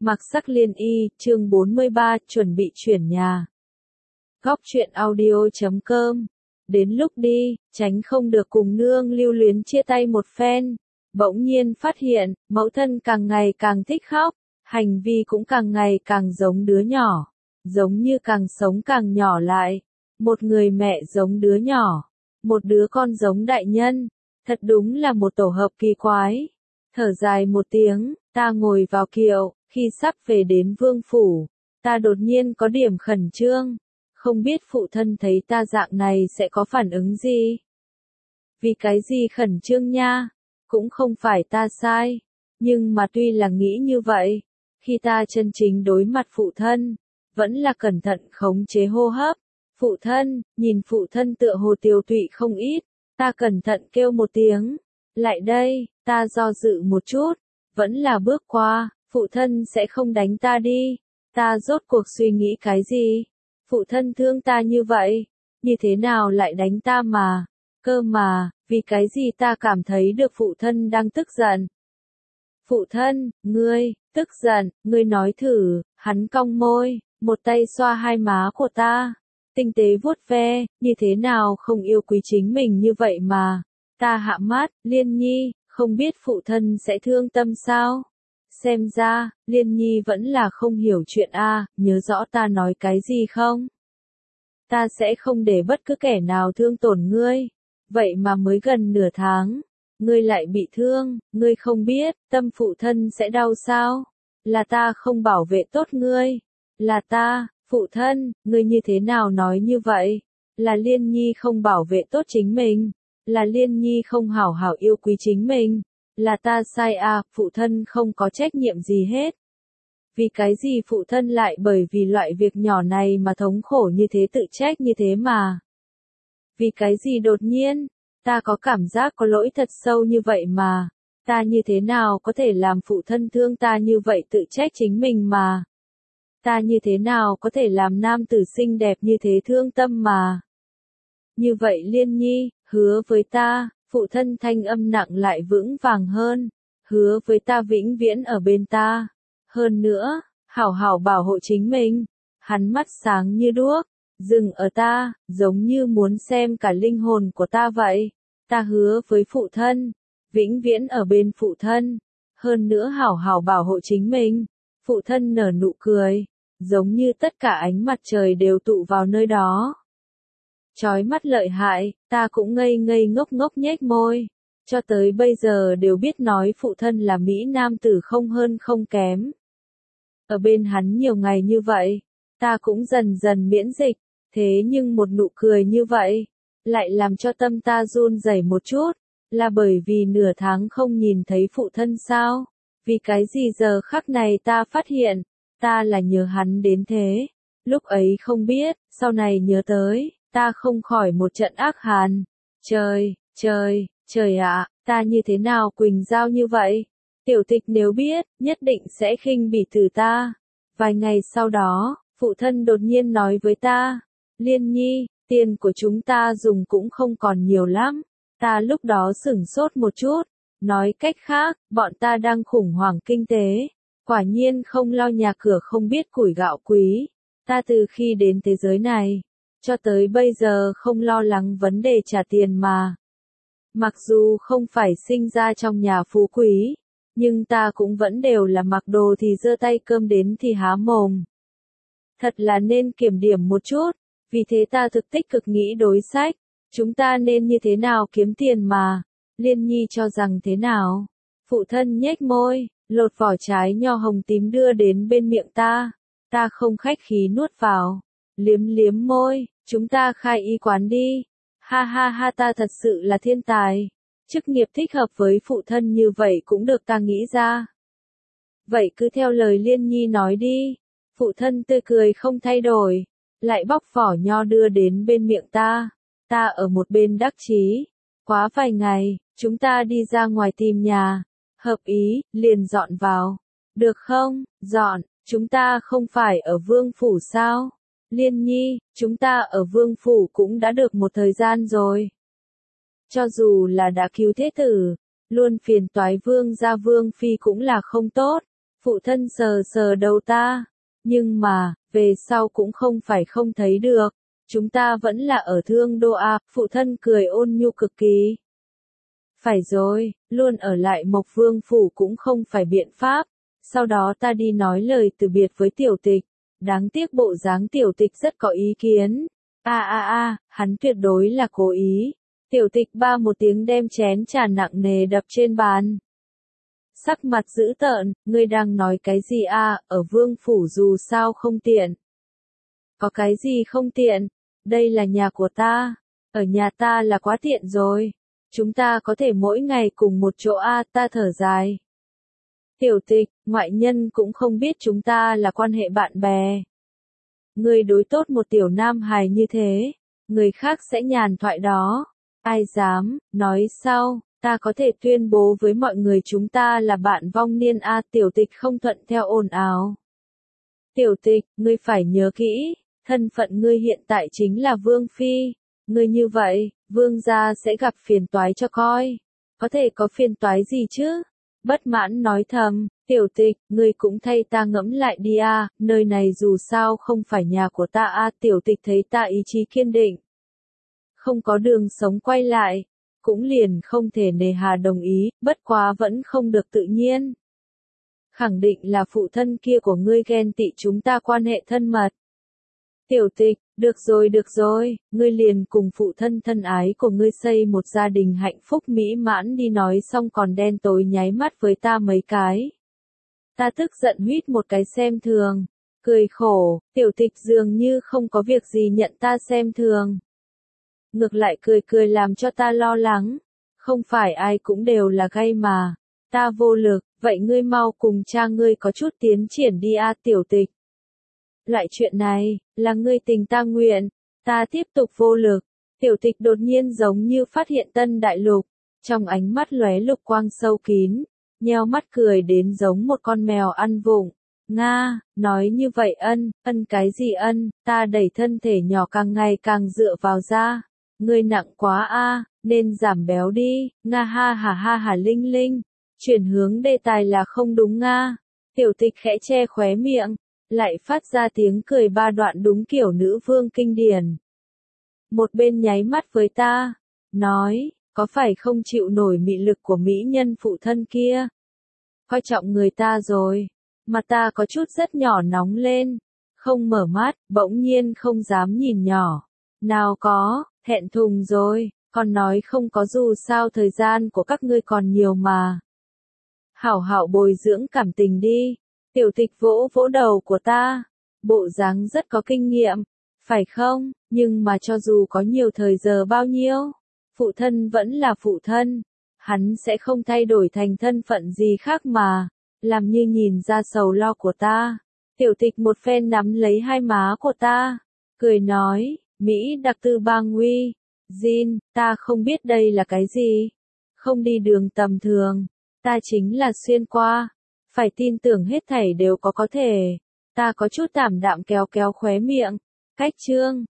Mặc sắc liên y, chương 43, chuẩn bị chuyển nhà. Góc truyện audio.com. Đến lúc đi, tránh không được cùng nương lưu luyến chia tay một phen. Bỗng nhiên phát hiện, mẫu thân càng ngày càng thích khóc, hành vi cũng càng ngày càng giống đứa nhỏ. Giống như càng sống càng nhỏ lại. Một người mẹ giống đứa nhỏ. Một đứa con giống đại nhân. Thật đúng là một tổ hợp kỳ quái. Thở dài một tiếng, ta ngồi vào kiệu. Khi sắp về đến vương phủ, ta đột nhiên có điểm khẩn trương, không biết phụ thân thấy ta dạng này sẽ có phản ứng gì. Vì cái gì khẩn trương nha, cũng không phải ta sai, nhưng mà tuy là nghĩ như vậy, khi ta chân chính đối mặt phụ thân, vẫn là cẩn thận khống chế hô hấp. Phụ thân, nhìn phụ thân tựa hồ tiều tụy không ít, ta cẩn thận kêu một tiếng, lại đây, ta do dự một chút, vẫn là bước qua. Phụ thân sẽ không đánh ta đi, ta rốt cuộc suy nghĩ cái gì? Phụ thân thương ta như vậy, như thế nào lại đánh ta mà? Cơ mà, vì cái gì ta cảm thấy được phụ thân đang tức giận? Phụ thân, ngươi, tức giận, ngươi nói thử, hắn cong môi, một tay xoa hai má của ta, tinh tế vuốt ve, như thế nào không yêu quý chính mình như vậy mà? Ta hạ mắt, Liên Nhi, không biết phụ thân sẽ thương tâm sao? Xem ra, Liên Nhi vẫn là không hiểu chuyện a, nhớ rõ ta nói cái gì không? Ta sẽ không để bất cứ kẻ nào thương tổn ngươi. Vậy mà mới gần nửa tháng, ngươi lại bị thương, ngươi không biết, tâm phụ thân sẽ đau sao? Là ta không bảo vệ tốt ngươi. Là ta, phụ thân, ngươi như thế nào nói như vậy? Là Liên Nhi không bảo vệ tốt chính mình. Là Liên Nhi không hảo hảo yêu quý chính mình. Là ta sai à, phụ thân không có trách nhiệm gì hết. Vì cái gì phụ thân lại bởi vì loại việc nhỏ này mà thống khổ như thế, tự trách như thế mà. Vì cái gì đột nhiên, ta có cảm giác có lỗi thật sâu như vậy mà. Ta như thế nào có thể làm phụ thân thương ta như vậy, tự trách chính mình mà. Ta như thế nào có thể làm nam tử xinh đẹp như thế thương tâm mà. Như vậy Liên Nhi, hứa với ta. Phụ thân thanh âm nặng lại vững vàng hơn, hứa với ta vĩnh viễn ở bên ta. Hơn nữa, hảo hảo bảo hộ chính mình. Hắn mắt sáng như đuốc, dừng ở ta, giống như muốn xem cả linh hồn của ta vậy. Ta hứa với phụ thân, vĩnh viễn ở bên phụ thân. Hơn nữa hảo hảo bảo hộ chính mình. Phụ thân nở nụ cười, giống như tất cả ánh mặt trời đều tụ vào nơi đó. Chói mắt lợi hại, ta cũng ngây ngây ngốc ngốc nhếch môi. Cho tới bây giờ đều biết nói phụ thân là Mỹ nam tử không hơn không kém. Ở bên hắn nhiều ngày như vậy, ta cũng dần dần miễn dịch, thế nhưng một nụ cười như vậy, lại làm cho tâm ta run rẩy một chút, là bởi vì nửa tháng không nhìn thấy phụ thân sao? Vì cái gì giờ khắc này ta phát hiện, ta là nhớ hắn đến thế. Lúc ấy không biết, sau này nhớ tới. Ta không khỏi một trận ác hàn. Trời ạ, ta như thế nào Quỳnh Giao như vậy? Tiểu Tịch nếu biết, nhất định sẽ khinh bỉ từ ta. Vài ngày sau đó, phụ thân đột nhiên nói với ta, Liên Nhi, tiền của chúng ta dùng cũng không còn nhiều lắm. Ta lúc đó sửng sốt một chút, nói cách khác, bọn ta đang khủng hoảng kinh tế. Quả nhiên không lo nhà cửa không biết củi gạo quý. Ta từ khi đến thế giới này, cho tới bây giờ không lo lắng vấn đề trả tiền mà. Mặc dù không phải sinh ra trong nhà phú quý, nhưng ta cũng vẫn đều là mặc đồ thì giơ tay, cơm đến thì há mồm. Thật là nên kiểm điểm một chút, vì thế ta thực tích cực nghĩ đối sách, chúng ta nên như thế nào kiếm tiền mà. Liên Nhi cho rằng thế nào? Phụ thân nhếch môi, lột vỏ trái nho hồng tím đưa đến bên miệng ta. Ta không khách khí nuốt vào, liếm liếm môi. Chúng ta khai y quán đi. Ha ha ha, ta thật sự là thiên tài. Chức nghiệp thích hợp với phụ thân như vậy cũng được ta nghĩ ra. Vậy cứ theo lời Liên Nhi nói đi. Phụ thân tươi cười không thay đổi, lại bóc vỏ nho đưa đến bên miệng ta. Ta ở một bên đắc chí. Quá vài ngày, chúng ta đi ra ngoài tìm nhà. Hợp ý, liền dọn vào. Được không? Dọn, chúng ta không phải ở vương phủ sao? Liên Nhi, chúng ta ở vương phủ cũng đã được một thời gian rồi. Cho dù là đã cứu thế tử, luôn phiền toái vương gia vương phi cũng là không tốt. Phụ thân sờ sờ đầu ta. Nhưng mà, về sau cũng không phải không thấy được. Chúng ta vẫn là ở Thương Đô à, phụ thân cười ôn nhu cực kỳ. Phải rồi, luôn ở lại Mộc Vương Phủ cũng không phải biện pháp. Sau đó ta đi nói lời từ biệt với Tiểu Tịch. Đáng tiếc bộ dáng Tiểu Tịch rất có ý kiến. Hắn tuyệt đối là cố ý. Tiểu Tịch ba một tiếng đem chén trà nặng nề đập trên bàn. Sắc mặt dữ tợn, ngươi đang nói cái gì à, ở Vương Phủ dù sao không tiện. Có cái gì không tiện? Đây là nhà của ta. Ở nhà ta là quá tiện rồi. Chúng ta có thể mỗi ngày cùng một chỗ à, ta thở dài. Tiểu Tịch, ngoại nhân cũng không biết chúng ta là quan hệ bạn bè. Ngươi đối tốt một tiểu nam hài như thế, người khác sẽ nhàn thoại đó. Ai dám, nói sau, ta có thể tuyên bố với mọi người chúng ta là bạn vong niên a. Tiểu Tịch không thuận theo ồn ào. Tiểu Tịch, ngươi phải nhớ kỹ, thân phận ngươi hiện tại chính là Vương Phi. Ngươi như vậy, Vương gia sẽ gặp phiền toái cho coi. Có thể có phiền toái gì chứ? Bất mãn nói thầm, Tiểu Tịch, ngươi cũng thay ta ngẫm lại đi a, nơi này dù sao không phải nhà của ta a. Tiểu Tịch thấy ta ý chí kiên định. Không có đường sống quay lại, cũng liền không thể nề hà đồng ý, bất quá vẫn không được tự nhiên. Khẳng định là phụ thân kia của ngươi ghen tị chúng ta quan hệ thân mật. Tiểu Tịch, được rồi, ngươi liền cùng phụ thân thân ái của ngươi xây một gia đình hạnh phúc mỹ mãn đi nói xong còn đen tối nháy mắt với ta mấy cái. Ta tức giận huýt một cái xem thường, cười khổ, Tiểu Tịch dường như không có việc gì nhận ta xem thường. Ngược lại cười làm cho ta lo lắng, không phải ai cũng đều là gay mà, ta vô lực, vậy ngươi mau cùng cha ngươi có chút tiến triển đi a. Tiểu Tịch. Loại chuyện này, là ngươi tình ta nguyện, ta tiếp tục vô lực. Tiểu Tịch đột nhiên giống như phát hiện tân đại lục, trong ánh mắt lóe lục quang sâu kín, nheo mắt cười đến giống một con mèo ăn vụng. Nga, nói như vậy ân cái gì ân, ta đẩy thân thể nhỏ càng ngày càng dựa vào da. Ngươi nặng quá a, nên giảm béo đi, Nga ha ha Linh Linh. Chuyển hướng đề tài là không đúng Nga. Tiểu Tịch khẽ che khóe miệng, lại phát ra tiếng cười ba đoạn đúng kiểu nữ vương kinh điển. Một bên nháy mắt với ta, nói, có phải không chịu nổi mị lực của mỹ nhân phụ thân kia? Coi trọng người ta rồi, mà ta có chút rất nhỏ nóng lên, không mở mắt, bỗng nhiên không dám nhìn nhỏ. Nào có, thẹn thùng rồi, còn nói không có dù sao thời gian của các ngươi còn nhiều mà. Hảo hảo bồi dưỡng cảm tình đi. Tiểu Tịch vỗ vỗ đầu của ta, bộ dáng rất có kinh nghiệm, phải không? Nhưng mà cho dù có nhiều thời giờ bao nhiêu, phụ thân vẫn là phụ thân, hắn sẽ không thay đổi thành thân phận gì khác mà, làm như nhìn ra sầu lo của ta. Tiểu Tịch một phen nắm lấy hai má của ta, cười nói, Mỹ đặc tư bang nguy, Jin, ta không biết đây là cái gì, không đi đường tầm thường, ta chính là xuyên qua. Phải tin tưởng hết thảy đều có thể. Ta có chút tảm đạm kéo khóe miệng. Cách chương